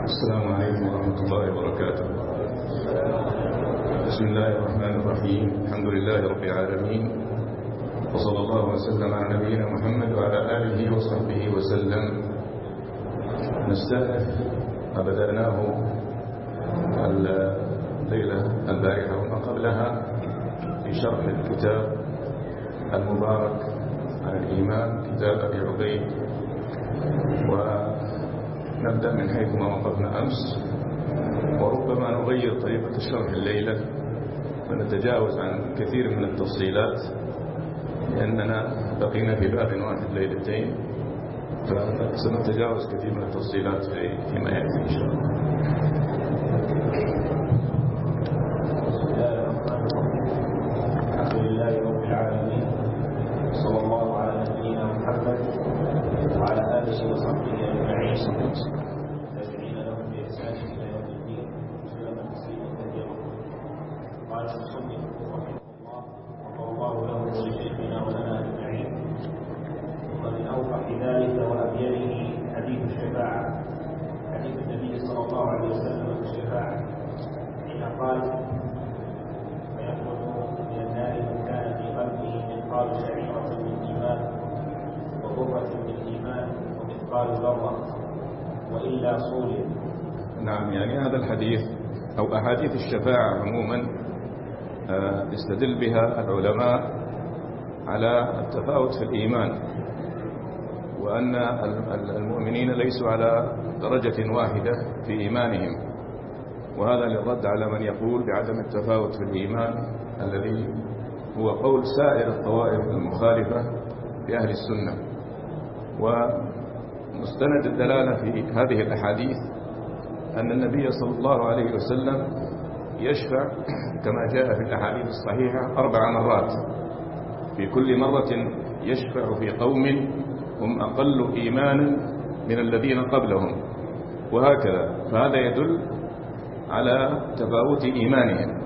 السلام عليكم ورحمة الله وبركاته. بسم الله الرحمن الرحيم. الحمد لله رب العالمين، وصلى الله وسلم على نبينا محمد وعلى آله وصحبه وسلم. نستأنف ما بدأناه الليلة البارحة وما قبلها في شرح الكتاب المبارك عن الإيمان، كتاب أبي عبيد، ونبدأ من حيث ما وقفنا أمس، وربما نغير طريقة الشرح الليلة ونتجاوز عن كثير من التفصيلات، لأننا بقينا في باب واحد ليلتين، فسنتجاوز كثير من التفصيلات فيما يأتي إن شاء الله. الحمد لله رب العالمين، صلى الله على نبينا محمد وعلى آله وصحبه أجمعين، تابعين لهم بإحسان إلى يوم الدين، وسلم تسليما كثيرا. قال المصنف رحمه الله غفر الله له ولشيخنا ولنا أجمعين. ومن أوضح ذلك وأبينه حديث الشفاعة، حديث النبي صلى الله عليه وسلم في الشفاعة حين قال: من النار من كان في قلبه مثقال شعيرة من إيمان وذرة من إيمان ومثقال ذرة وإلا صولب. نعم، يعني هذا الحديث أو أحاديث الشفاعة عموما يستدل بها العلماء على التفاوت في الإيمان، وأن المؤمنين ليسوا على درجة واحدة في إيمانهم، وهذا للرد على من يقول بعدم التفاوت في الإيمان الذي هو قول سائر الطوائف المخالفة لأهل السنة. ومستند الدلالة في هذه الأحاديث أن النبي صلى الله عليه وسلم يشفع كما جاء في الأحاديث الصحيحة 4 مرات، في كل مرة يشفع في قوم هم أقل إيمانا من الذين قبلهم، وهكذا، فهذا يدل على تفاوت إيمانهم.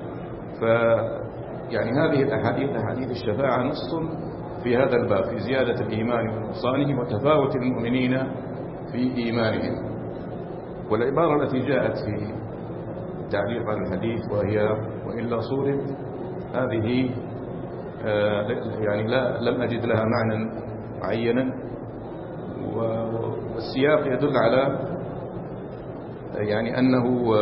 يعني هذه الأحاديث أحاديث الشفاعة نص في هذا الباب، في زيادة الإيمان ونقصانه وتفاوت المؤمنين في إيمانهم. والعبارة التي جاءت في تعليق على الحديث وهي وإلا صورت، هذه يعني لم أجد لها معنى معينا، والسياق يدل على يعني أنه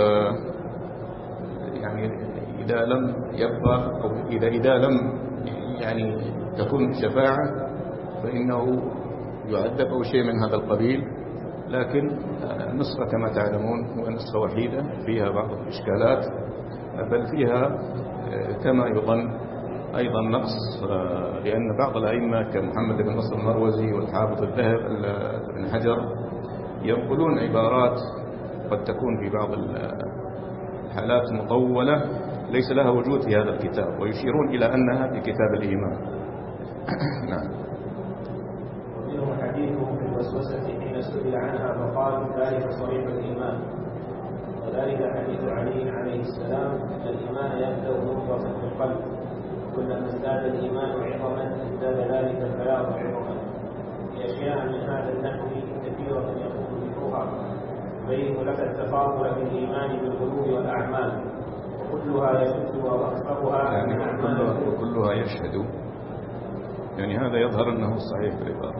يعني إذا لم يبقى أو إذا لم يعني تكون الشفاعة فإنه يعذب أو شيء من هذا القبيل. لكن النسخة كما تعلمون هو نسخة وحيدة فيها بعض الإشكالات، بل فيها كما يظن أيضا نقص، لأن بعض الأئمة كمحمد بن نصر المروزي والحافظ الذهب بن حجر ينقلون عبارات قد تكون في بعض الحالات مطولة ليس لها وجود في هذا الكتاب، ويشيرون إلى أنها في كتاب الإيمان. نعم. ومنه حديثه في الوسوسة حين سئل عنها فقال: ذلك صريح الإيمان. وذلك حديث علي عليه السلام: أن الإيمان يبدأ نقطة في القلب، كلما ازداد الإيمان عظما ازداد ذلك البلاغ عظما. في أشياء من هذا النحو كثيرة يقول ذكرها يبين لك التفاضل في الإيمان بالقلوب والأعمال، وكلها يشهد وأكثرها يعني كلها يشهد، يعني هذا يظهر أنه صحيح في العبارة.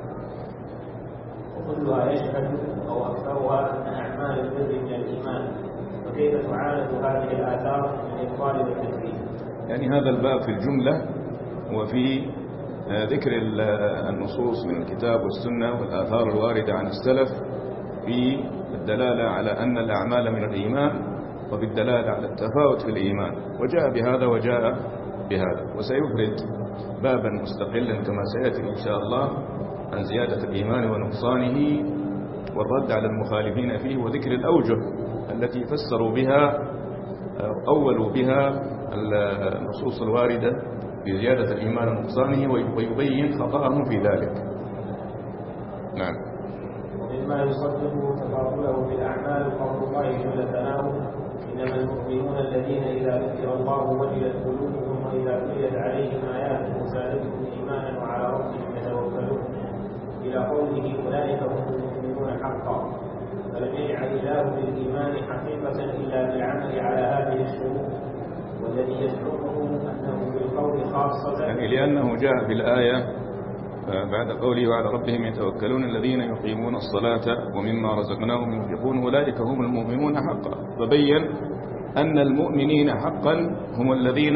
وكلها يشهد أو أكثرها أن أعمال البر من الإيمان، وكيف تعالج هذه الآثار من الإبطال والتكذيب. يعني هذا الباب في الجملة وفي ذكر النصوص من الكتاب والسنة والآثار الواردة عن السلف في الدلالة على أن الأعمال من الإيمان، وفي الدلالة على التفاوت في الإيمان، وجاء بهذا وجاء بهذا. وسيفرد بابا مستقلا كما سيأتي إن شاء الله عن زيادة الإيمان ونقصانه والرد على المخالفين فيه، وذكر الأوجه التي فسروا بها أولوا بها النصوص الواردة في زيادة الإيمان ونقصانه، ويبين خطأهم في ذلك. نعم. ومما يصدق تفاضله بالأعمال قول الله جل ثناؤه: إنما المؤمنون الذين إذا ذكر الله وجلت قلوبهم وإذا تليت عليهم آياته زادتهم إيمانا وعلى ربهم يتوكلون، إلى قوله: أولئك هم المؤمنون حقا. فلم يجعل الله بالإيمان حقيقة إلا بالعمل على هذه الشروط، والذي يزعمه أنه بالقول خاصة يعني لأنه جاء في الآية بعد قوله وعلى ربهم يتوكلون الذين يقيمون الصلاة ومما رزقناهم ينفقون أولئك هم المؤمنون حقا، فبين أن المؤمنين حقا هم الذين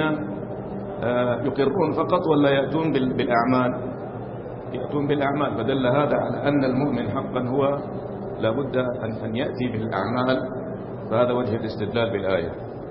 يقرون فقط ولا يأتون بالأعمال، يأتون بالأعمال، فدل هذا على أن المؤمن حقا هو لابد أن يأتي بالأعمال، فهذا وجه الاستدلال بالآية.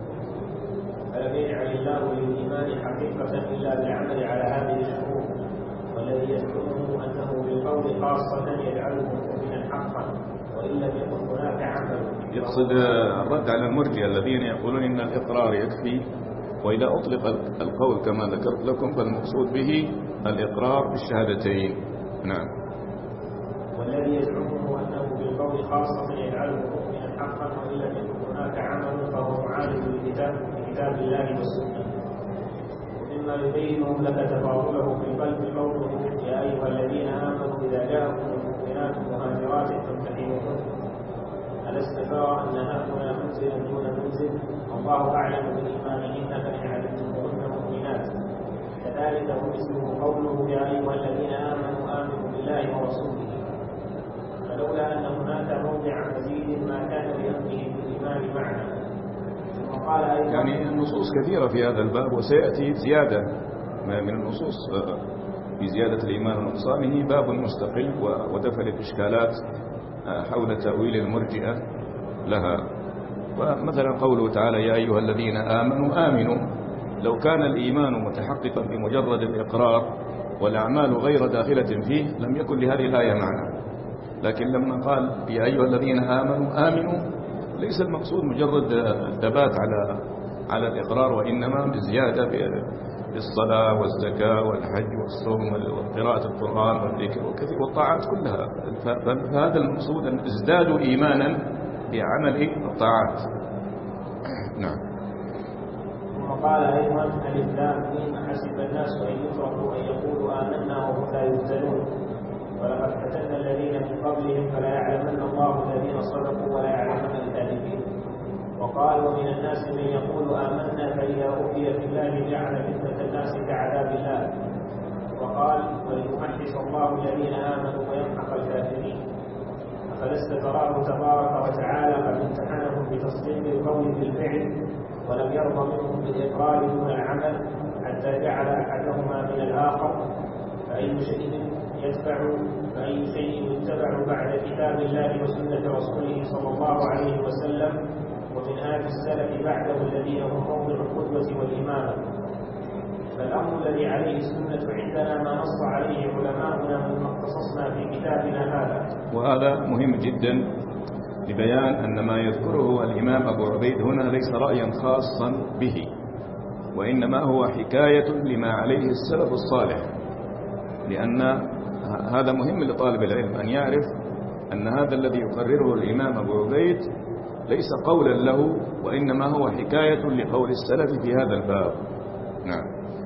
فلم يجعل الله للإيمان حقيقة إلا بالعمل على هذه الشروط، والذي يزعمه أنه بالقول خاصة يجعله مؤمنا حقا وإن لم يكن هناك عمل. يقصد الرد على المرجئة الذين يقولون إن الإقرار يكفي، وإذا أطلق القول كما ذكرت لكم فالمقصود به الإقرار بالشهادتين. نعم. والذي يزعمه أنه بالقول خاصة يجعله مؤمنا حقا وإن لم يكن هناك عمل فهو معاند لكتاب الله والسنة. ومما يبين لك تفاضله في القلب قوله يا أيها الذين آمنوا إذا جاءكم المؤمنات مهاجرات فامتحنوهن. ألست ترى أن هؤلاء منزلا دون منزل والله أعلم بإيمانهن فإن علمتموهن مؤمنات. كذلك هو اسمه قوله يا أيها الذين آمنوا بالله ورسوله. فلولا أن هناك موضع مزيد ما كان لأمره بالإيمان معنا. وقال أيضا يعني النصوص كثيرة في هذا الباب، وسيأتي زيادة من النصوص في زيادة الإيمان ونقصانه باب مستقل ودفع الإشكالات حول تأويل المرجئة لها. ومثلا قوله تعالى يا أيها الذين آمنوا، لو كان الإيمان متحققا بمجرد الإقرار والأعمال غير داخلة فيه لم يكن لهذه الآية معنى، لكن لما قال يا أيها الذين آمنوا ليس المقصود مجرد الثبات على الإقرار، وإنما بزيادة بالصلاة والزكاة والحج والصوم وقراءة القرآن والذكر والطاعات كلها، فهذا المقصود أن ازدادوا إيمانا بعمل الطاعات. نعم. وقال أيضا الإسلام حسب الناس أن يتركوا أن يقولوا آمنا وهم لا يفتنون، ولقد فتنا الذين من قبلهم فلا يعلمن الله الذين صدقوا ولا يعلمن الكاذبين. وقال ومن الناس من يقول آمنا فإذا أوذي في الله جعل فتنة الناس كعذاب الله. وقال وليمحص الله الذين آمنوا ويمحق الكافرين. أفلست تراه تبارك وتعالى قد امتحنهم بتصديق القول بالفعل ولم يرضى منهم بالإقرار دون العمل حتى جعل أحدهما من الآخر. فأي شيء يتبع بعد كتاب الله وسنة رسوله صلى الله عليه وسلم ومنهاج السلف بعده الذين هم موضع القدوة والإمامة. فالأمر الذي عليه السنة عندنا ما نص عليه علماؤنا مما اختصصنا في كتابنا هذا. وهذا مهم جدا لبيان أن ما يذكره الإمام أبو عبيد هنا ليس رأيا خاصا به، وإنما هو حكاية لما عليه السلف الصالح، لأن هذا مهم لطالب العلم أن يعرف أن هذا الذي يقرره الإمام أبو عبيد ليس قولا له، وإنما هو حكاية لقول السلف في هذا الباب. نعم.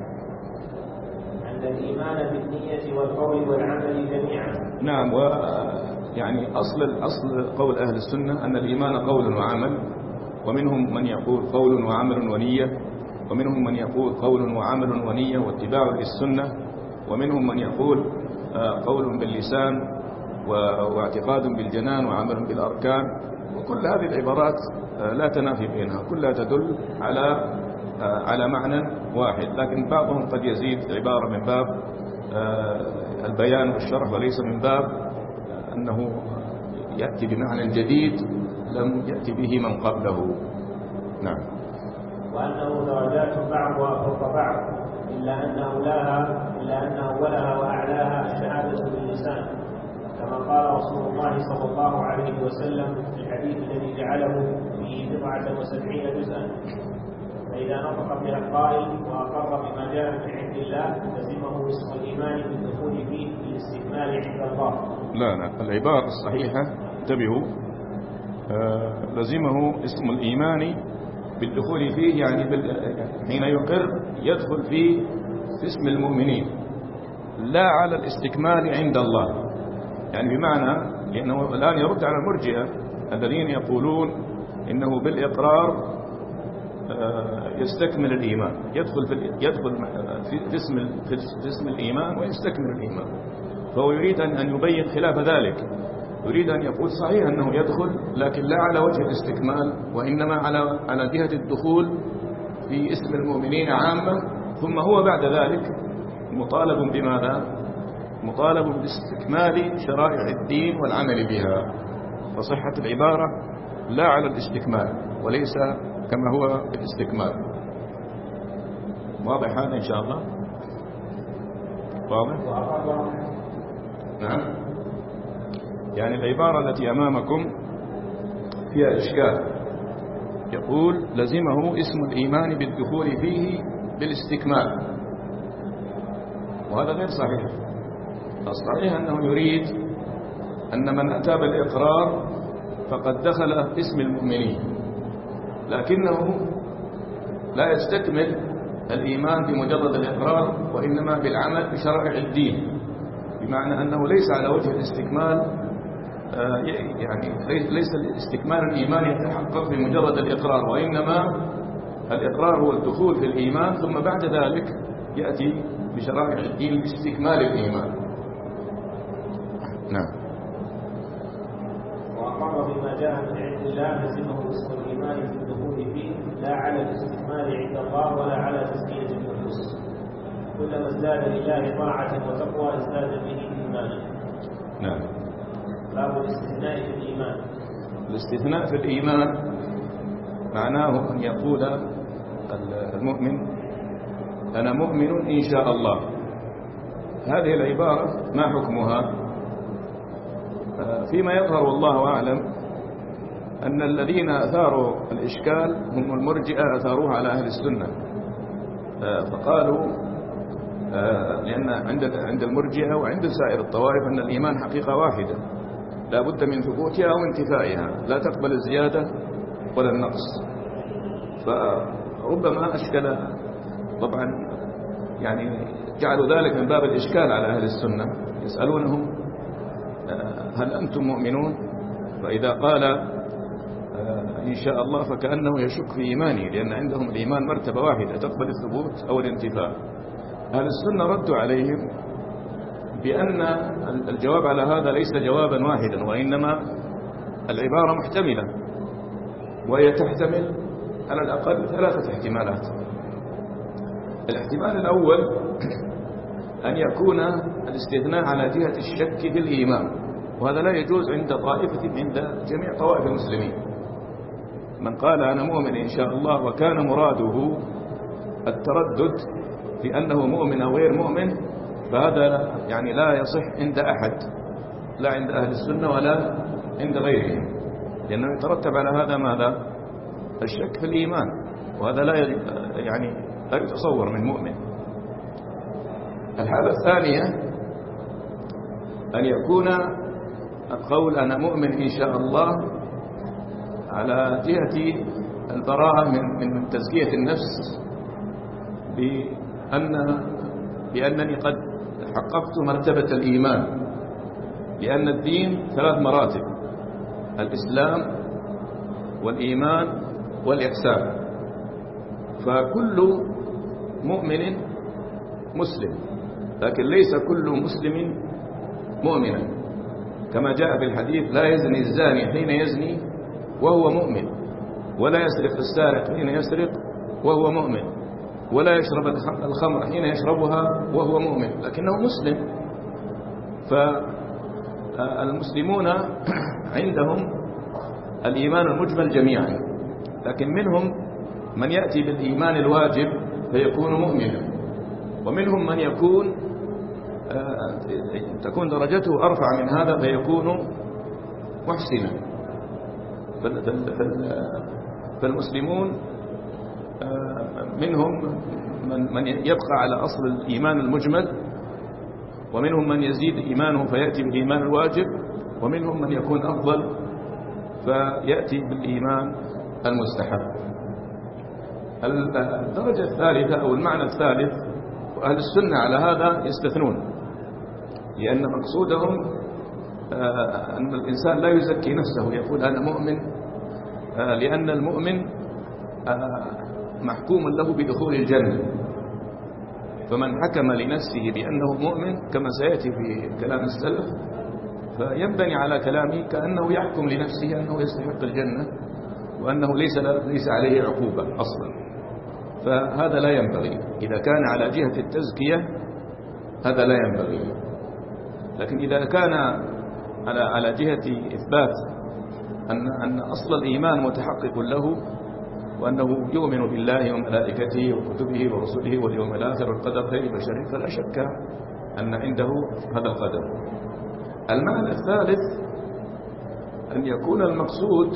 أن الإيمان بالنية والقول والعمل جميعا. نعم. ويعني أصل قول أهل السنة أن الإيمان قول وعمل، ومنهم من يقول قول وعمل ونية، ومنهم من يقول قول وعمل ونية واتباع للسنة، ومنهم من يقول قول باللسان واعتقاد بالجنان وعمل بالأركان. وكل هذه العبارات لا تنافي بينها، كلها تدل على معنى واحد، لكن بعضهم قد يزيد عبارة من باب البيان والشرح وليس من باب أنه يأتي بمعنى جديد لم يأتي به من قبله. نعم. وأنه درجات بعضها فوق بعض إلا أنه ولها وأعلاها الشهادة باللسان، كما قال رسول الله صلى الله عليه وسلم في الحديث الذي جعله فيه 79 جزءا. فإذا نطق بها القائل وأقر بما جاء من عند الله لزمه اسم الإيمان بالدخول فيه بالاستكمال عند الله. لا العبارة الصحيحة انتبهوا، لزمه اسم الإيمان بالدخول فيه، يعني حين يقر يدخل فيه اسم المؤمنين لا على الاستكمال عند الله، يعني بمعنى لأنه الآن يرد على المرجئة الذين يقولون إنه بالإقرار يستكمل الإيمان، يدخل في اسم الإيمان ويستكمل الإيمان. فهو يريد أن يبين خلاف ذلك، يريد أن يقول صحيح أنه يدخل لكن لا على وجه الاستكمال، وإنما على جهة الدخول في اسم المؤمنين عامة، ثم هو بعد ذلك مطالب بماذا؟ مطالب باستكمال شرائع الدين والعمل بها. فصحة العبارة لا على الاستكمال وليس كما هو الاستكمال. واضح هذا إن شاء الله؟ واضح؟ نعم. يعني العبارة التي أمامكم فيها إشكال، يقول لزمه اسم الإيمان بالدخول فيه بالاستكمال، وهذا غير صحيح. الصحيح أنه يريد أن من أتى بالإقرار فقد دخل اسم المؤمنين، لكنه لا يستكمل الإيمان بمجرد الإقرار، وإنما بالعمل بشرائع الدين، بمعنى أنه ليس على وجه الاستكمال، يعني ليس الاستكمال الإيمان يتحقق بمجرد الإقرار، وإنما الإقرار هو الدخول في الإيمان، ثم بعد ذلك يأتي بشرائع الدين باستكمال الإيمان. نعم. وأقر بما جاء من عند الله لزمه اسم الإيمان في الدخول فيه، لا على الاستكمال عند الله ولا على تزكية النفوس. كلما ازداد لله طاعة وتقوى ازداد به إيمانا. نعم. باب الاستثناء في الإيمان. الاستثناء في الإيمان معناه أن يقول المؤمن أنا مؤمن إن شاء الله. هذه العبارة ما حكمها؟ فيما يظهر والله أعلم أن الذين أثاروا الإشكال هم المرجئة، أثاروها على أهل السنة، فقالوا لأن عند المرجئة وعند سائر الطوائف أن الإيمان حقيقة واحدة لا بد من ثبوتها أو انتفائها، لا تقبل الزيادة ولا النقص. فربما أشكل، طبعا يعني جعلوا ذلك من باب الإشكال على أهل السنة، يسألونهم هل أنتم مؤمنون؟ فإذا قال إن شاء الله فكأنه يشك في إيمانه، لأن عندهم الإيمان مرتبة واحدة تقبل الثبوت أو الانتفاء. أهل السنة ردوا عليهم بأن الجواب على هذا ليس جوابا واحدا، وإنما العبارة محتملة، وهي تحتمل على الأقل 3 احتمالات. الاحتمال الأول أن يكون الاستثناء على جهة الشك في الإيمان، وهذا لا يجوز عند جميع طوائف المسلمين. من قال أنا مؤمن إن شاء الله وكان مراده التردد في أنه مؤمن أو غير مؤمن، فهذا يعني لا يصح عند أحد، لا عند أهل السنة ولا عند غيرهم، لأنه يترتب على هذا ماذا؟ الشك في الإيمان، وهذا لا يتصور من مؤمن. الحالة الثانية أن يكون القول أنا مؤمن إن شاء الله على جهة البراءة من تزكية النفس، بأنني قد حققت مرتبة الإيمان، لأن الدين 3 مراتب: الإسلام والإيمان والإحسان، فكل مؤمن مسلم، لكن ليس كل مسلم مؤمنا، كما جاء في الحديث لا يزني الزاني حين يزني وهو مؤمن، ولا يسرق السارق حين يسرق وهو مؤمن، ولا يشرب الخمر حين يشربها وهو مؤمن، لكنه مسلم. فالمسلمون عندهم الإيمان المجمل جميعا، لكن منهم من يأتي بالإيمان الواجب فيكون مؤمنا، ومنهم من تكون درجته أرفع من هذا فيكون محسنا. فالمسلمون منهم من يبقى على أصل الإيمان المجمل، ومنهم من يزيد إيمانه فيأتي بالإيمان الواجب، ومنهم من يكون أفضل فيأتي بالإيمان المستحب. الدرجة الثالثة أو المعنى الثالث، وأهل السنة على هذا يستثنون، لأن مقصودهم أن الإنسان لا يزكي نفسه يقول أنا مؤمن، لأن المؤمن محكوم له بدخول الجنة. فمن حكم لنفسه بأنه مؤمن كما سيأتي في كلام السلف فينبني على كلامه كأنه يحكم لنفسه أنه يستحق الجنة وأنه ليس عليه عقوبة أصلا. فهذا لا ينبغي. إذا كان على جهة التزكية هذا لا ينبغي. لكن إذا كان على جهة إثبات أن أصل الإيمان متحقق له وأنه يؤمن بالله وملائكته وكتبه ورسله واليوم الآخر والقدر خيره وشره فلا شك أن عنده هذا القدر. المعنى الثالث أن يكون المقصود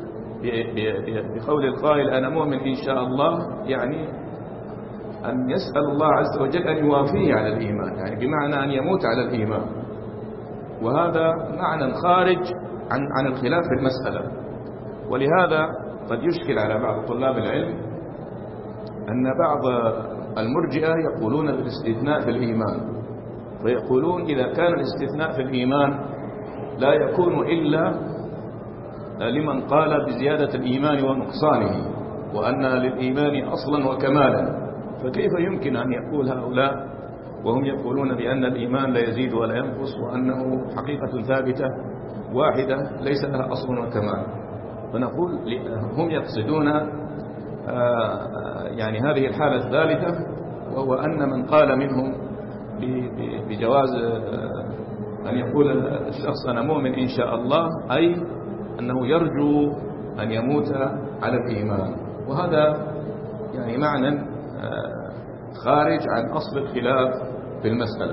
بقول القائل أنا مؤمن إن شاء الله، يعني أن يسأل الله عز وجل أن يوافيه على الإيمان، يعني بمعنى أن يموت على الإيمان. وهذا معنى خارج عن الخلاف في المسألة. ولهذا قد يشكل على بعض طلاب العلم أن بعض المرجئة يقولون بالاستثناء في الإيمان، ويقولون إذا كان الاستثناء في الإيمان لا يكون إلا لمن قال بزيادة الإيمان ونقصانه، وأن للإيمان أصلا وكمالا، فكيف يمكن أن يقول هؤلاء وهم يقولون بأن الإيمان لا يزيد ولا ينقص وأنه حقيقة ثابتة واحدة ليس لها أصل وكمال؟ فنقول هم يقصدون يعني هذه الحالة الثالثة، وهو أن من قال منهم بجواز أن يقول الشخص أنا مؤمن إن شاء الله، أي أنه يرجو أن يموت على الإيمان. وهذا يعني معنى خارج عن أصل الخلاف في المسألة.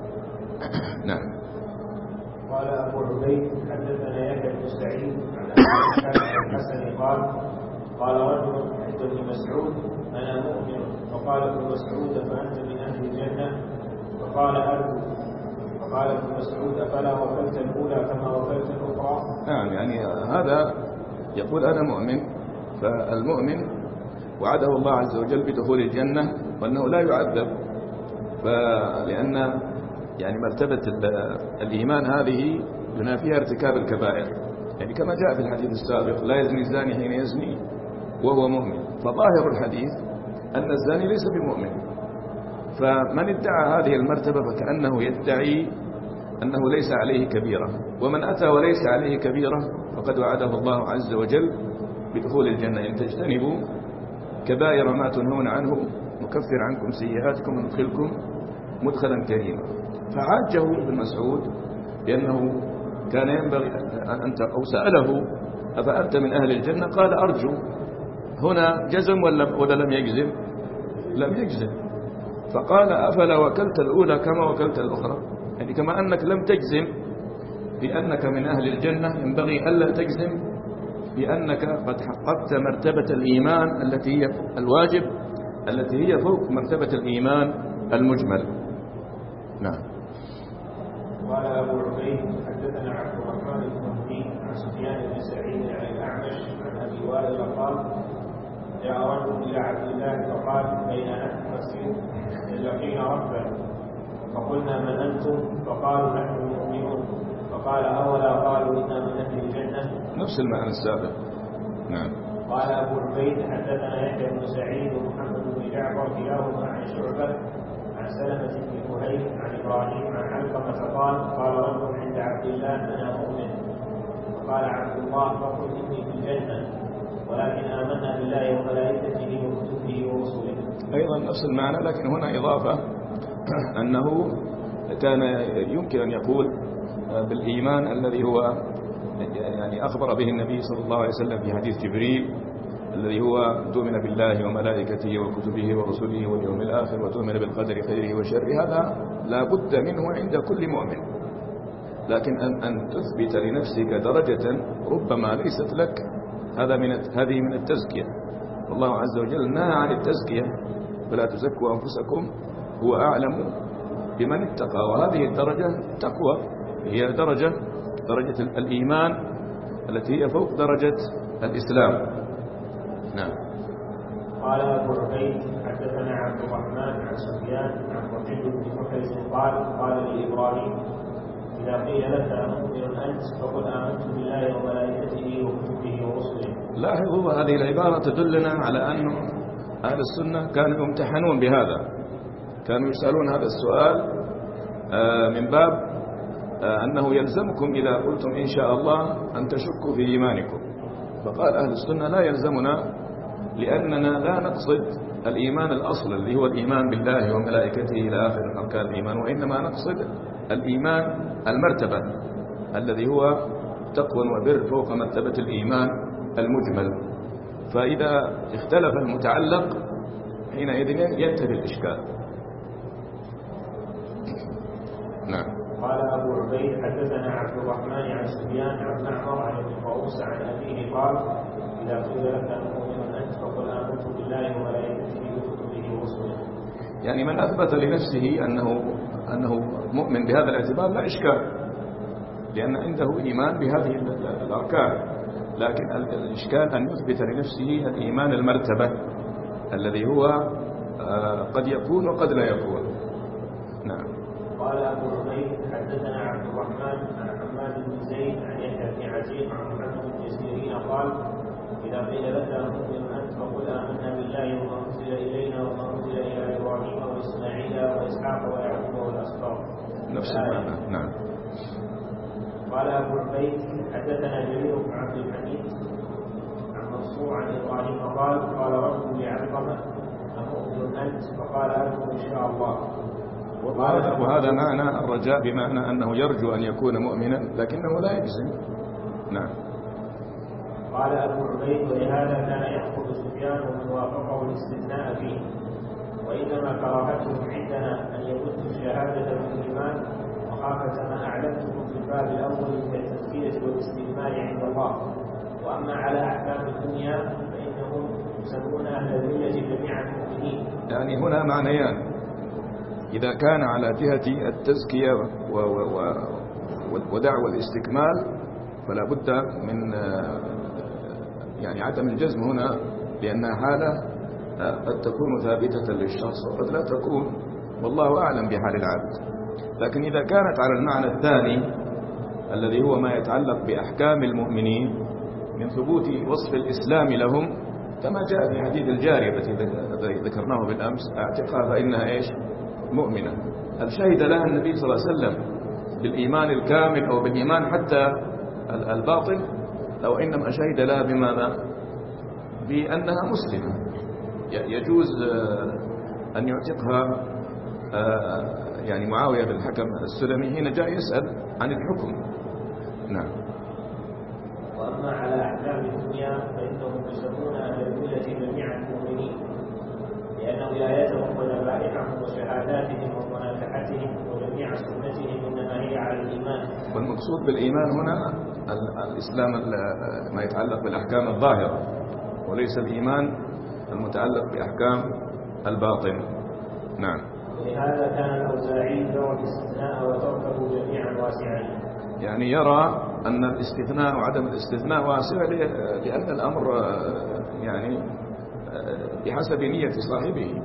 نعم. قال أبو عبيد حدثنا يحيى بن سعيد عن الحسن قال رجل عند ابن مسعود أنا مؤمن، فقال ابن مسعود فأنت من أهل الجنة، فقال أرجو، فقال ابن مسعود أفلا وكلت الأولى كما وكلت الأخرى؟ نعم، يعني هذا يقول أنا مؤمن، فالمؤمن وعده الله عز وجل بدخول الجنة وأنه لا يعذب، لأن يعني مرتبة الإيمان هذه ينافيها ارتكاب الكبائر، يعني كما جاء في الحديث السابق لا يزني الزاني حين يزني وهو مؤمن. فظاهر الحديث أن الزاني ليس بمؤمن، فمن ادعى هذه المرتبة فكأنه يدعي أنه ليس عليه كبيرة، ومن أتى وليس عليه كبيرة فقد وعده الله عز وجل بدخول الجنة إن تجتنبوا كبائر ما تنهون عنه نكفر عنكم سيئاتكم وندخلكم مدخلا كريما. فعاجه ابن مسعود بأنه كان ينبغي أنت أو سأله أفأنت من أهل الجنة؟ قال أرجو. هنا جزم ولا لم يجزم؟ لم يجزم. فقال أفلا وكلت الأولى كما وكلت الأخرى، يعني كما أنك لم تجزم بأنك من أهل الجنة ينبغي ألا تجزم بأنك قد حققت مرتبة الإيمان التي هي الواجب، التي هي فوق مرتبة الإيمان المجمل. نعم. قال أبو عبيد حدثنا عبد الرحمن بن مهدي عن سفيان بن سعيد عن الأعمش عن أبي وائل قال جاء رجل إلى عبد الله فقال بين نحن نسير لقينا ربا فقلنا من أنتم؟ فقالوا نحن المؤمنون. فقال أولا قالوا إنا من أهل الجنة؟ نفس المعنى السابق. نعم. قال أبو عبيد حدثنا يحيى بن سعيد ومحمد بن جعفر كلاهما عن شعبة عن سلمة بن كهيل عن إبراهيم عن علقمة قال رجل عند عبد الله أنا مؤمن، فقال عبد الله فقل إني في الجنة ولكن آمنا بالله وملائكته وكتبه ورسله. أيضا نفس المعنى، لكن هنا إضافة أنه كان يمكن أن يقول بالإيمان الذي هو يعني أخبر به النبي صلى الله عليه وسلم في حديث جبريل، الذي هو تؤمن بالله وملائكته وكتبه ورسله واليوم الآخر وتؤمن بالقدر خيره وشره. هذا لا بد منه عند كل مؤمن، لكن أن تثبت لنفسك درجة ربما ليست لك، هذه من التزكية. والله عز وجل نهى عن التزكية فلا تزكوا أنفسكم هو أعلم بمن اتقى، وهذه الدرجة تقوى، هي درجة الإيمان التي هي فوق درجة الإسلام. نعم. قال أبو عبيد حدثنا عبد الرحمن عن سفيان عن وحيد بن محرز قال لإبراهيم إذا قيل لك أمؤمن أنت فقل آمنت بالله وملائكته وكتبه ورسله. لاحظوا هذه العبارة تدلنا على أن أهل السنة كانوا يمتحنون بهذا، كانوا يسألون هذا السؤال من باب أنه يلزمكم إذا قلتم إن شاء الله أن تشكوا في إيمانكم. فقال أهل السنة لا يلزمنا، لأننا لا نقصد الإيمان الأصل الذي هو الإيمان بالله وملائكته إلى آخر أركان الإيمان، وإنما نقصد الإيمان المرتبة الذي هو تقوى وبر فوق مرتبة الإيمان المجمل. فإذا اختلف المتعلق حينئذ ينتهي الإشكال. نعم. قال أبو عبيد حدثنا عبد الرحمن عن سفيان عن معمر عن ابن طاووس عن أبيه قال إذا قيل لك مؤمن أنت فقل آمنت بالله وملائكته وكتبه ورسله. يعني من أثبت لنفسه أنه مؤمن بهذا الاعتبار لا إشكال، لأن عنده إيمان بهذه الأركان، لكن الإشكال أن يثبت لنفسه الإيمان المرتبة الذي هو قد يكون وقد لا يكون. نعم. قال أبو عبيد حدثنا عبد الرحمن عن حماد بن زيد عن يحيى بن عتيق عن محمد بن سيرين قال إذا قيل لك مؤمن أنت فقل آمنا بالله وما أنزل إلينا وما أنزل إلى إبراهيم وإسماعيل وإسحاق ويعقوب والأسباط. نفس المعنى. نعم. قال أبو عبيد حدثنا جرير بن عبد الحميد عن منصور عن إبراهيم قال رجل لعلقمة أمؤمن أنت فقال أنت إن شاء الله. وهذا معنى الرجاء، بمعنى أنه يرجو أن يكون مؤمنا لكنه لا يجزم. نعم. قال أبو عبيد ولهذا كان يأخذ سفيان ومن وافقه الاستثناء فيه، وإنما كراهتهم عندنا أن يبثوا الشهادة بالإيمان مخافة ما أعلمتكم في الباب الأول من التزكية والاستئمان عند الله. وأما على أحكام الدنيا فإنهم يسمون أهل الذلة جميعا مؤمنين. يعني هنا معنيان، إذا كان على جهة التزكية ودعوى الاستكمال فلا بد من يعني عدم الجزم هنا، لأنها حالة قد تكون ثابتة للشخص وقد لا تكون، والله أعلم بحال العبد. لكن إذا كانت على المعنى الثاني الذي هو ما يتعلق بأحكام المؤمنين من ثبوت وصف الإسلام لهم، كما جاء في حديث الجارية التي ذكرناه بالأمس، اعتقها فإنها إيش؟ مؤمنة. هل شهد لها النبي صلى الله عليه وسلم بالإيمان الكامل أو بالإيمان حتى الباطن، أو إنما شهد لها بماذا؟ بأنها مسلمة. يجوز أن يعتقها يعني معاوية بن الحكم السلمي حين جاء يسأل عن الحكم. نعم. وأما على أحكام الدنيا فإنهم يسمون أهل الملة جميعا مؤمنين، لأن ولايتهم وذبائحهم وشهاداتهم ومناكحتهم وجميع سنتهم إنما هي على الإيمان. والمقصود بالإيمان هنا الإسلام ما يتعلق بالأحكام الظاهرة، وليس الإيمان المتعلق بأحكام الباطن. نعم. ولهذا كان الأوزاعي يرى الاستثناء وتركه جميعا واسعين، يعني يرى أن الاستثناء وعدم الاستثناء واسع، لأن الأمر يعني بحسب نية صاحبه.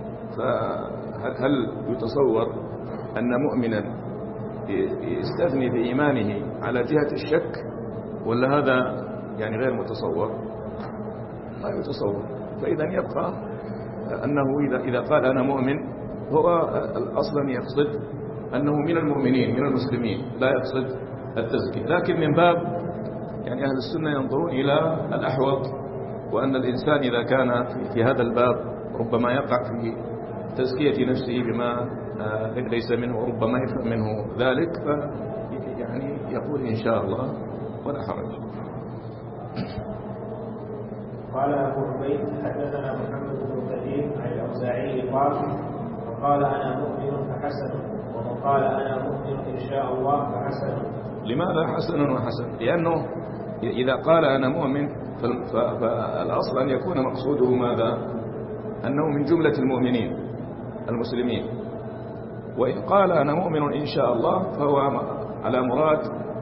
فهل يتصور أن مؤمنا يستثني بإيمانه على جهة الشك، ولا هذا يعني غير متصور؟ لا يتصور. فإذا يبقى أنه إذا قال أنا مؤمن هو أصلا يقصد أنه من المؤمنين من المسلمين، لا يقصد التزكية. لكن من باب يعني أهل السنة ينظرون إلى الأحوط، وأن الإنسان إذا كان في هذا الباب ربما يقع في تزكية نفسه بما ليس منه، وربما يفهم منه ذلك، يعني يقول إن شاء الله ولا حرج. قال أبو عبيد حدثنا محمد بن كثير عن الأوزاعي قال أنا مؤمن فحسن، ومن قال أنا مؤمن إن شاء الله فحسن. لماذا حسن وحسن؟ لأنه إذا قال أنا مؤمن فالأصل أن يكون مقصوده ماذا؟ أنه من جملة المؤمنين المسلمين. وإن قال أنا مؤمن إن شاء الله فهو على مراد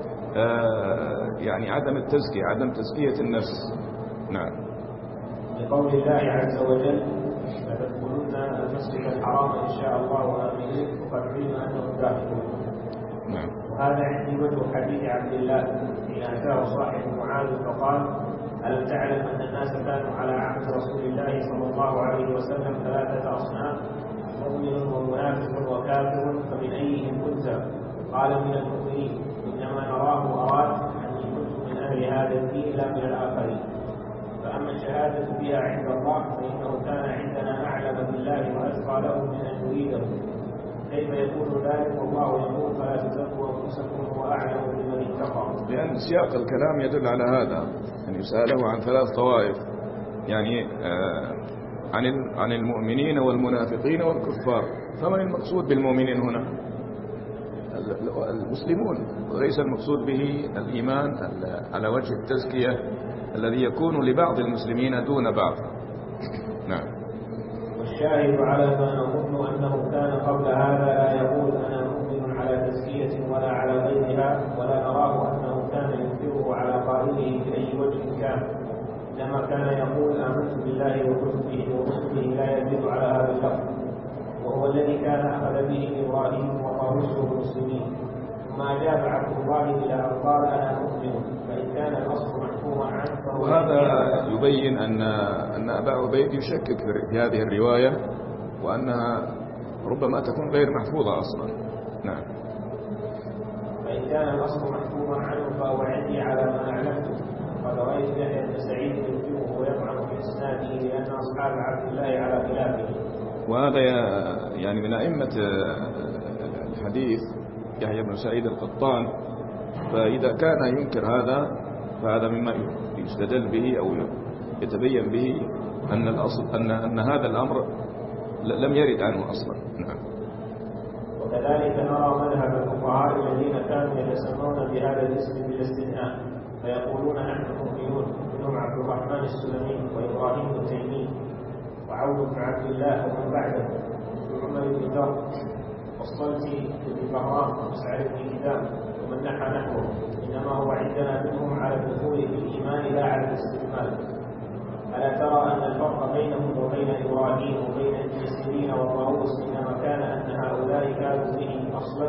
يعني عدم التزكية، عدم تزكية النفس. نعم. لقول الله عز وجل لتدخلن المسجد الحرام إن شاء الله آمنين وقد علم أنهم داخلون. نعم. وهذا عندي وجه حديث عبد الله حين أتاه صاحب معاذ فقال: ألم تعلم أن الناس كانوا على عهد رسول الله صلى الله عليه وسلم 3 أصناف، مؤمن ومنافق وكافر، فمن أيهم كنت؟ قال: من المؤمنين، إنما نراه أراد أني كنت من أهل هذا الدين لا من الآخرين. فأما الشهادة بها عند الله فإنه كان عندنا أعلم بالله وأتقى له من أن نريده. كيف يكون ذلك والله يقول: فلا تزكوا أنفسكم هو أعلم بمن اتقى؟ لأن سياق الكلام يدل على هذا، أن يسأله عن 3 طوائف، يعني عن المؤمنين والمنافقين والكفار. فمن المقصود بالمؤمنين هنا؟ المسلمون، وليس المقصود به الإيمان على وجه التزكية الذي يكون لبعض المسلمين دون بعض. نعم. والشاهد على ما نظن أنه كان قبل هذا لا يقول أنا مؤمن على تزكية ولا على غيرها، ولا نراه أنه كان ينكره على قائله بأي وجه كان، إنما كان يقول آمنت بالله وكتبه ورسله لا يزيد على هذا اللفظ، وهو الذي كان أخذ به إبراهيم وقومه المسلمين. ثم أجاب عبد الله إلى أن قال أنا مؤمن، فإن كان الأصل محفوظا عنه. وهذا يبين أن أبا عبيد يشكك في هذه الرواية، وأنها ربما تكون غير محفوظة أصلا. نعم. فإن كان الأصل محفوظا عنه فهو عندي على ما أعلمته. قد رأيت يحيى بن سعيد ينكره ويطعن في إسناده لأن أصحاب عبد الله على خلافه. وهذا يعني من أئمة الحديث يحيى بن سعيد القطان، فإذا كان ينكر هذا فهذا مما يستدل به أو يتبين به أن الأصل أن هذا الأمر لم يرد عنه أصلا. نعم. وكذلك نرى مذهب الفقهاء الذين كانوا يتسمون بهذا الاسم بالاستثناء، فيقولون نحن مؤمنون، منهم عبد الرحمن السلمي وإبراهيم التيمي وعون بن عبد الله ومن بعده وعمر بن ذر والصلتي بن بهرام ومسعد بن كتاب ومن نحى نحوه، إنما هو عندنا منهم على الدخول في الإيمان لا على الاستكمال. ألا ترى أن الفرق بينهم وبين إبراهيم وبين ابن سيرين والطاووس إنما كان أن هؤلاء كانوا به أصلا؟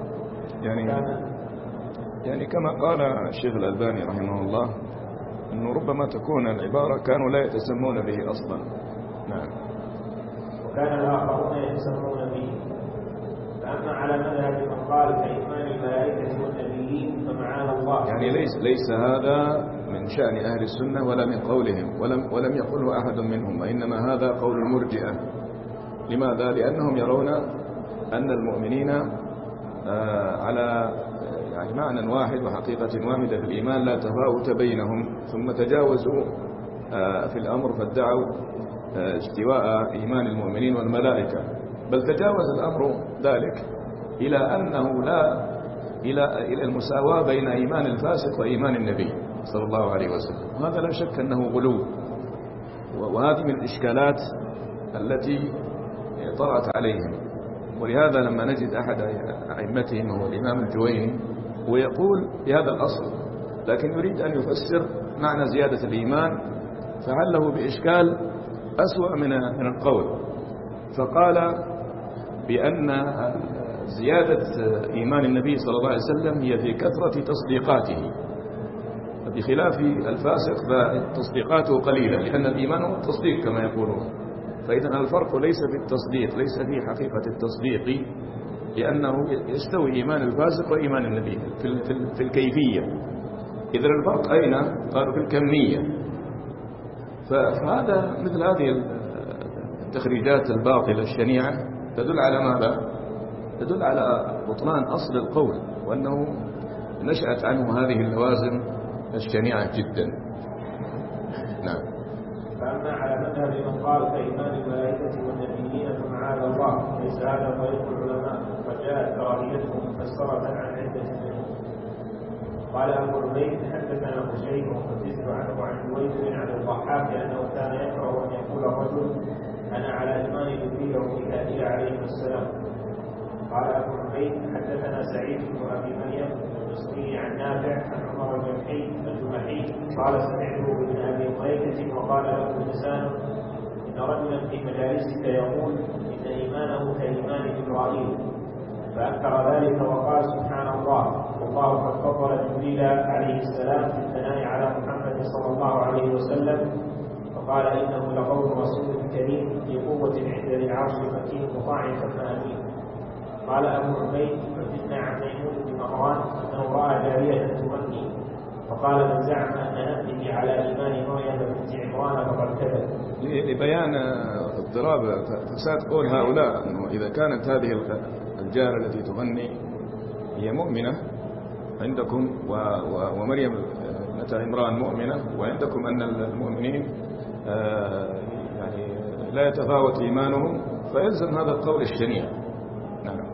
يعني كما قال الشيخ الألباني رحمه الله، أنه ربما تكون العبارة كانوا لا يتسمون به أصلا. نعم. وكان الآخرون يتسمون به. فأما على مذهب من قال كإيمان الملائكة والنبيين فمعاذ الله، يعني ليس هذا من شأن أهل السنة ولا من قولهم، ولم يقله أحد منهم، وإنما هذا قول المرجئة. لماذا؟ لأنهم يرون أن المؤمنين على يعني معنى واحد وحقيقة واحدة في الإيمان لا تفاوت بينهم، ثم تجاوزوا في الأمر فادعوا استواء إيمان المؤمنين والملائكة، بل تجاوز الأمر ذلك إلى أنه إلى المساواة بين إيمان الفاسق وإيمان النبي صلى الله عليه وسلم. وهذا لا شك أنه غلو، وهذه من الإشكالات التي طرأت عليهم. ولهذا لما نجد أحد أئمتهم هو الإمام الجويني ويقول بهذا الأصل، لكن يريد أن يفسر معنى زيادة الإيمان، فعله بإشكال أسوأ من القول، فقال بأن زيادة إيمان النبي صلى الله عليه وسلم هي في كثرة تصديقاته، بخلاف الفاسق فتصديقاته قليلة، لأن الإيمان هو التصديق كما يقولون. فإذا الفرق ليس في التصديق، ليس في حقيقة التصديق، لأنه يستوي إيمان الفاسق وإيمان النبي في الكيفية. إذا الفرق أين؟ قالوا في الكمية. فهذا مثل هذه التخريجات الباطلة الشنيعة تدل على ماذا؟ تدل على بطلان أصل القول، وأنه نشأت عنه هذه اللوازم الشنيعة جدا. نعم. فأما على مذهب من قال كإيمان الملائكة والنبيين فمعاذ الله ليس هذا طريق العلماء، وجاءت كراهيتهم مفسرة عن عدة منهم. قال أبو عبيد حدثنا هشيم وحدثت عنه عن جويبر عن الضحاك أنه كان يكره أن يقول الرجل أنا على إيمان جبريل وميكائيل عليهم السلام. قال أبو عبيد حدثنا سعيد بن أبي مريم المصري عن نافع عن عمر الجمحي قال سمعته من أبي مليكة وقال له لسانه إن رجلا في مجالسك يقول إن إيمانه كإيمان إبراهيم، فأنكر ذلك وقال سبحان الله، والله قد فضل جبريل عليه السلام في الثناء على محمد صلى الله عليه وسلم، وقال إنه لقول رسول كريم ذي قوة عند ذي العرش مكين مطاع ثم أمين. قال أبو عبيد حدثنا عن ميمون بن مهران أنه رأى جارية تغني، فقال من زعم أن نبني على إيمان مريم بنت عمران فقد كذب. لبيان اضطراب فساد قول هؤلاء أنه إذا كانت هذه الجارة التي تغني هي مؤمنة عندكم ومريم ابنة عمران مؤمنة، وعندكم أن المؤمنين يعني لا يتفاوت إيمانهم، فيلزم هذا القول الشنيع. نعم.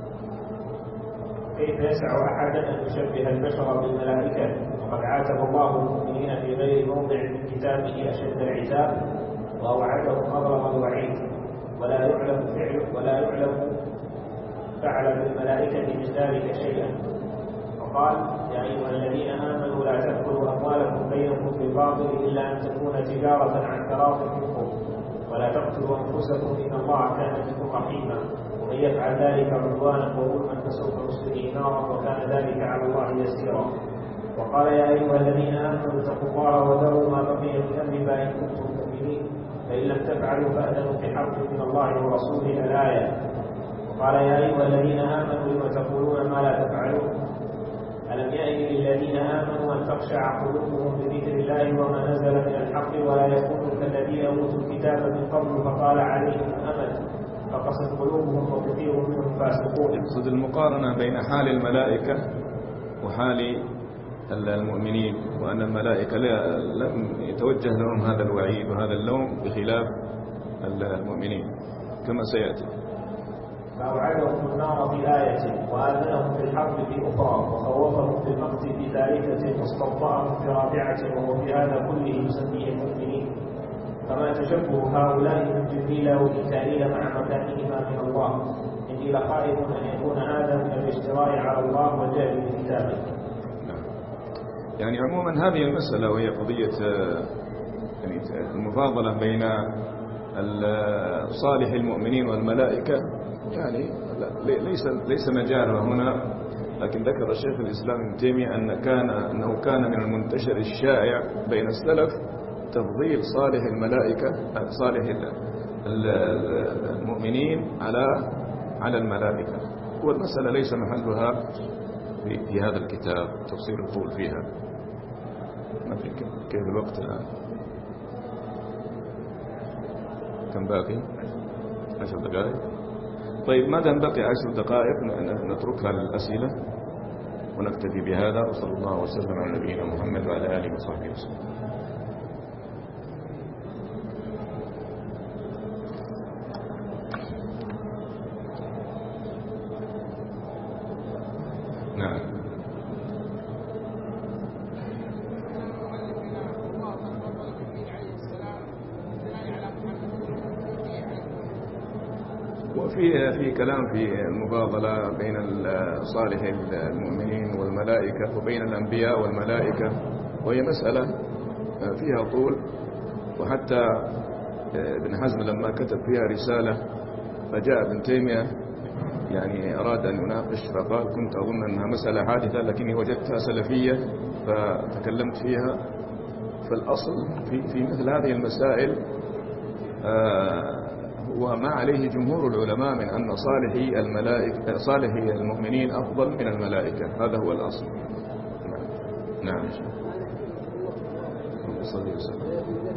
كيف يسع أحدا أن يشبه البشر بالملائكة وقد عاتب الله المؤمنين في غير موضع من كتابه أشد العتاب وأوعدهم أغرب الوعيد، ولا يعلم فعل بالملائكة من ذلك شيئا. وقال يا أيها الذين آمنوا لا تأكلوا أموالكم بينكم بالباطل إلا أن تكون تجارة عن تراض منكم، ولا تقتلوا أنفسكم إن الله كان بكم رحيما، ومن يفعل ذلك عدوانا وظلما فسوف نصله نارا وكان ذلك على الله يسيرا. وقال يا أيها الذين آمنوا اتقوا الله وذروا ما بقي من الربا إن كنتم مؤمنين، فإن لم تفعلوا فأذنوا بحرب من الله ورسوله الآية. وقال يا أيها الذين آمنوا لم تقولون ما لا تفعلون، ألم يأن للذين آمنوا أن تخشع قلوبهم بذكر الله وما نزل من الحق ولا يكونوا كالذين أوتوا الكتاب من قبل فطال عليهم الأمد فقست قلوبهم وكثير منهم فاسقون. يقصد المقارنة بين حال الملائكة وحال المؤمنين، وأن الملائكة لم يتوجه لهم هذا الوعيد وهذا اللوم بخلاف المؤمنين كما سيأتي. فأوعدهم النار في آية وآذنهم في الحرب في أخرى وخوفهم بالمقت في ثالثة واستبطأهم في رابعة، وهو في هذا كله يسميه المؤمنين. فما تشبه هؤلاء من جبريل وميكائيل مع مكانهما من الله، إني لخائف أن يكون هذا من الاجتراء على الله والجهل بكتابه. يعني عموما هذه المسألة وهي قضية يعني المفاضلة بين صالح المؤمنين والملائكة، يعني ليس مجالها هنا، لكن ذكر الشيخ الإسلام ابن تيمية أنه كان من المنتشر الشائع بين السلف تفضيل صالح الملائكة صالح المؤمنين على الملائكة، والمسألة ليس محلها في هذا الكتاب تفصيل الطول فيها. ما في كيف الوقت الآن؟ كم باقي؟ 10 دقائق. طيب ما دام بقي 10 دقائق نتركها للأسئلة ونكتفي بهذا، وصلى الله وسلم على نبينا محمد وعلى آله وصحبه وسلم. نعم. وفي كلام في المفاضلة بين صالح المؤمنين والملائكة وبين الأنبياء والملائكة، وهي مسألة فيها طول، وحتى ابن حزم لما كتب فيها رسالة فجاء ابن تيمية يعني أراد أن يناقش، فقال كنت أظن أنها مسألة حادثة لكني وجدتها سلفية فتكلمت فيها. فالأصل في مثل هذه المسائل وما عليه جمهور العلماء من أن صالحي المؤمنين أفضل من الملائكة، هذا هو الأصل. نعم. صلى الله عليه وسلم.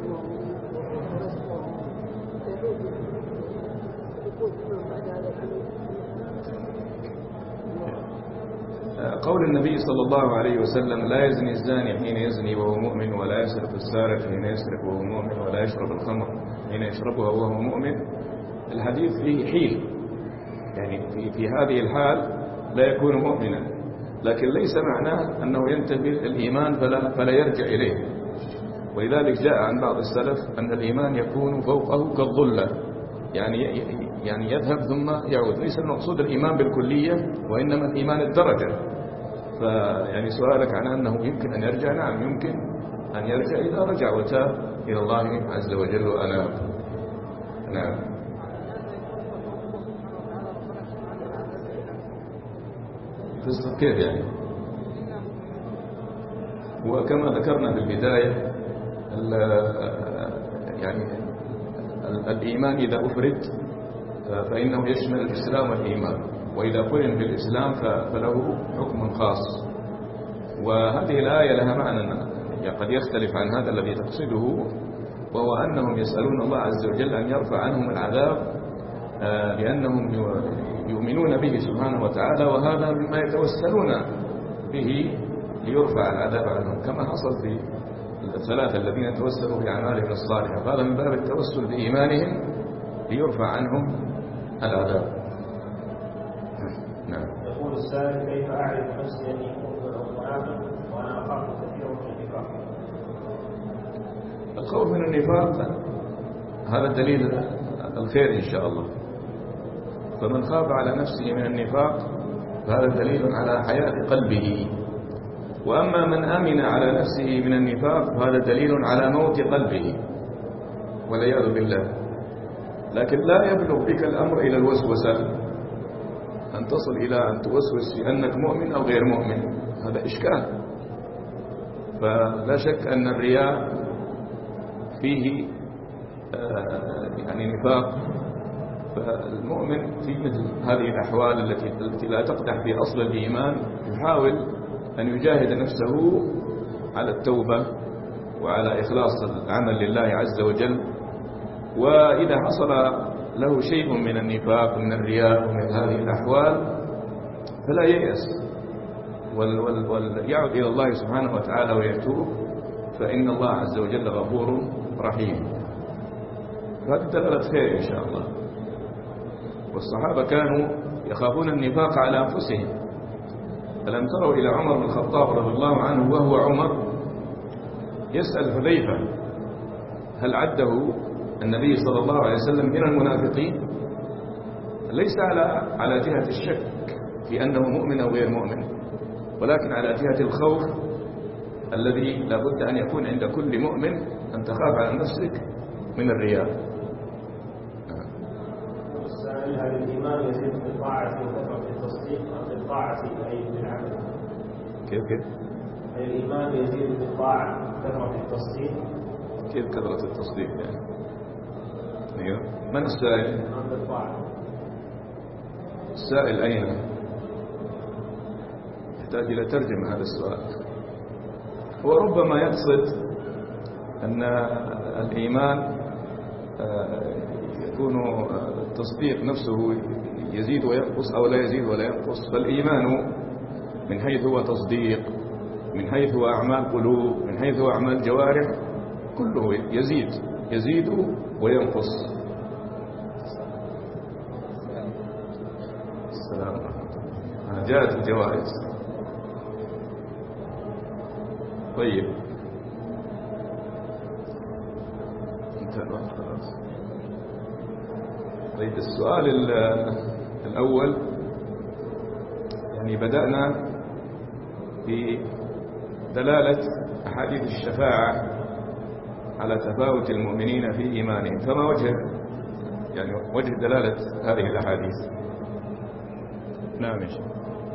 قول النبي صلى الله عليه وسلم لا يزني الزاني حين يزني وهو مؤمن، ولا يسرق السارق حين يسرق وهو مؤمن، ولا يشرب الخمر حين يشربها وهو مؤمن، الحديث فيه حيل، يعني في هذه الحال لا يكون مؤمنا، لكن ليس معناه أنه ينتبه الإيمان فلا يرجع إليه. ولذلك جاء عن بعض السلف أن الإيمان يكون فوقه كالظلة، يعني يذهب ثم يعود. ليس المقصود الإيمان بالكلية، وإنما الإيمان الدرجة. فيعني سؤالك عن أنه يمكن أن يرجع، نعم يمكن أن يرجع إذا رجع وتاب إلى الله عز وجل وأناب. نعم. الفسق كيف يعني؟ وكما ذكرنا في البداية يعني الإيمان إذا أفرد فإنه يشمل الإسلام والإيمان، وإذا قرن بالإسلام فله حكم خاص. وهذه الآية لها معنى قد يختلف عن هذا الذي تقصده، وهو أنهم يسألون الله عز وجل أن يرفع عنهم العذاب لأنهم يؤمنون به سبحانه وتعالى، وهذا مما يتوسلون به ليرفع العذاب عنهم، كما حصل في الثلاثة الذين توسلوا بأعمالهم الصالحة، فهذا من باب التوسل بإيمانهم ليرفع عنهم العذاب. نعم. يقول السائل: كيف أعرف نفسي أني مؤمن أو منافق وأنا أخاف كثيرا من النفاق؟ الخوف من النفاق هذا الدليل الخير إن شاء الله، فمن خاف على نفسه من النفاق فهذا دليل على حياة قلبه، وأما من أمن على نفسه من النفاق فهذا دليل على موت قلبه والعياذ بالله. لكن لا يبلغ بك الأمر إلى الوسوسة، أن تصل إلى أن توسوس في أنك مؤمن أو غير مؤمن، هذا إشكال. فلا شك أن الرياء فيه يعني نفاق، فالمؤمن في مثل هذه الأحوال التي لا تقدح في أصل الإيمان يحاول أن يجاهد نفسه على التوبة وعلى إخلاص العمل لله عز وجل. وإذا حصل له شيء من النفاق ومن الرياء ومن هذه الأحوال فلا ييأس ويعود إلى الله سبحانه وتعالى ويتوب، فإن الله عز وجل غفور رحيم. هذه دلالة خير إن شاء الله. والصحابة كانوا يخافون النفاق على أنفسهم. ألم تروا إلى عمر بن الخطاب رضي الله عنه وهو عمر يسأل حذيفة هل عده النبي صلى الله عليه وسلم من المنافقين؟ ليس على جهة الشك في أنه مؤمن أو غير مؤمن، ولكن على جهة الخوف الذي لا بد أن يكون عند كل مؤمن، أن تخاف على نفسك من الرياء. السائل: هل الإيمان يزيد بالطاعة وكثرة التصديق أم بالطاعة أي بالعمل؟ كيف؟ هل الإيمان يزيد بالطاعة وكثرة التصديق؟ كيف كثرة التصديق يعني؟ أيوه. من السائل؟ أم بالطاعة؟ السائل أين؟ يحتاج إلى ترجمة هذا السؤال. هو ربما يقصد أن الإيمان يكون التصديق نفسه يزيد وينقص أو لا يزيد ولا ينقص. فالإيمان من حيث هو تصديق، من حيث هو أعمال قلوب، من حيث هو أعمال جوارح، كله يزيد وينقص. السلام عليكم. جاءت الجوائز. طيب انتهى الوقت خلاص. طيب السؤال الأول، يعني بدأنا بدلالة أحاديث الشفاعة على تفاوت المؤمنين في إيمانهم، فما وجه دلالة هذه الأحاديث؟ نعم يا شيخ.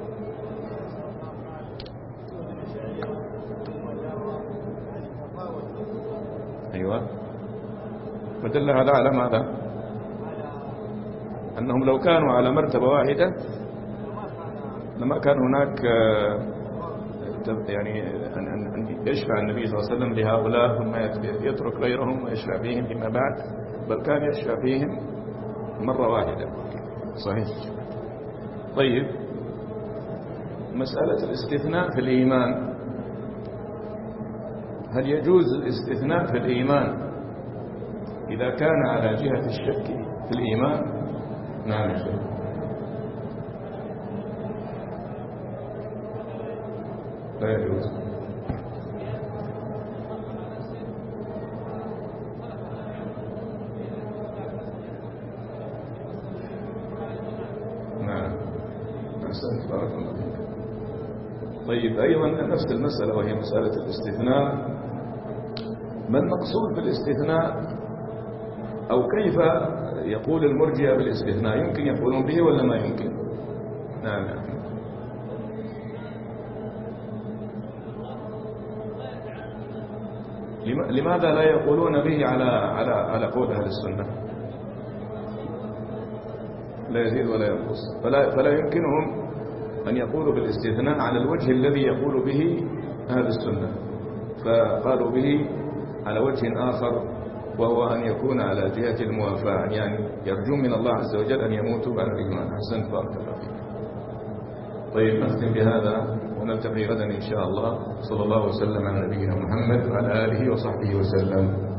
أيوة. فدل هذا على ماذا؟ أنهم لو كانوا على مرتبة واحدة لما كان هناك يعني أن يشفع النبي صلى الله عليه وسلم لهؤلاء ثم يترك غيرهم ويشفع فيهم فيما بعد، بل كان يشفع فيهم مرة واحدة. صحيح. طيب مسألة الاستثناء في الإيمان، هل يجوز الاستثناء في الإيمان إذا كان على جهة الشك في الإيمان؟ نعم يا شيخ. لا يجوز. نعم أحسنت، بارك الله فيك. طيب أيضا نفس المسألة وهي مسألة الاستثناء، ما المقصود بالاستثناء أو كيف يقول المرجئة بالاستثناء؟ يمكن يقولون به ولا ما يمكن؟ نعم. لماذا لا يقولون به على قول أهل السنة؟ لا يزيد ولا ينقص، فلا يمكنهم أن يقولوا بالاستثناء على الوجه الذي يقول به أهل السنة، فقالوا به على وجه آخر، وهو أن يكون على جهة الموافاة، يعني يرجون من الله عز وجل أن يموتوا على الإيمان. أحسنت، بارك الله فيك. طيب نختم بهذا ونلتقي غدا إن شاء الله. صلى الله وسلم على نبينا محمد وعلى آله وصحبه وسلم.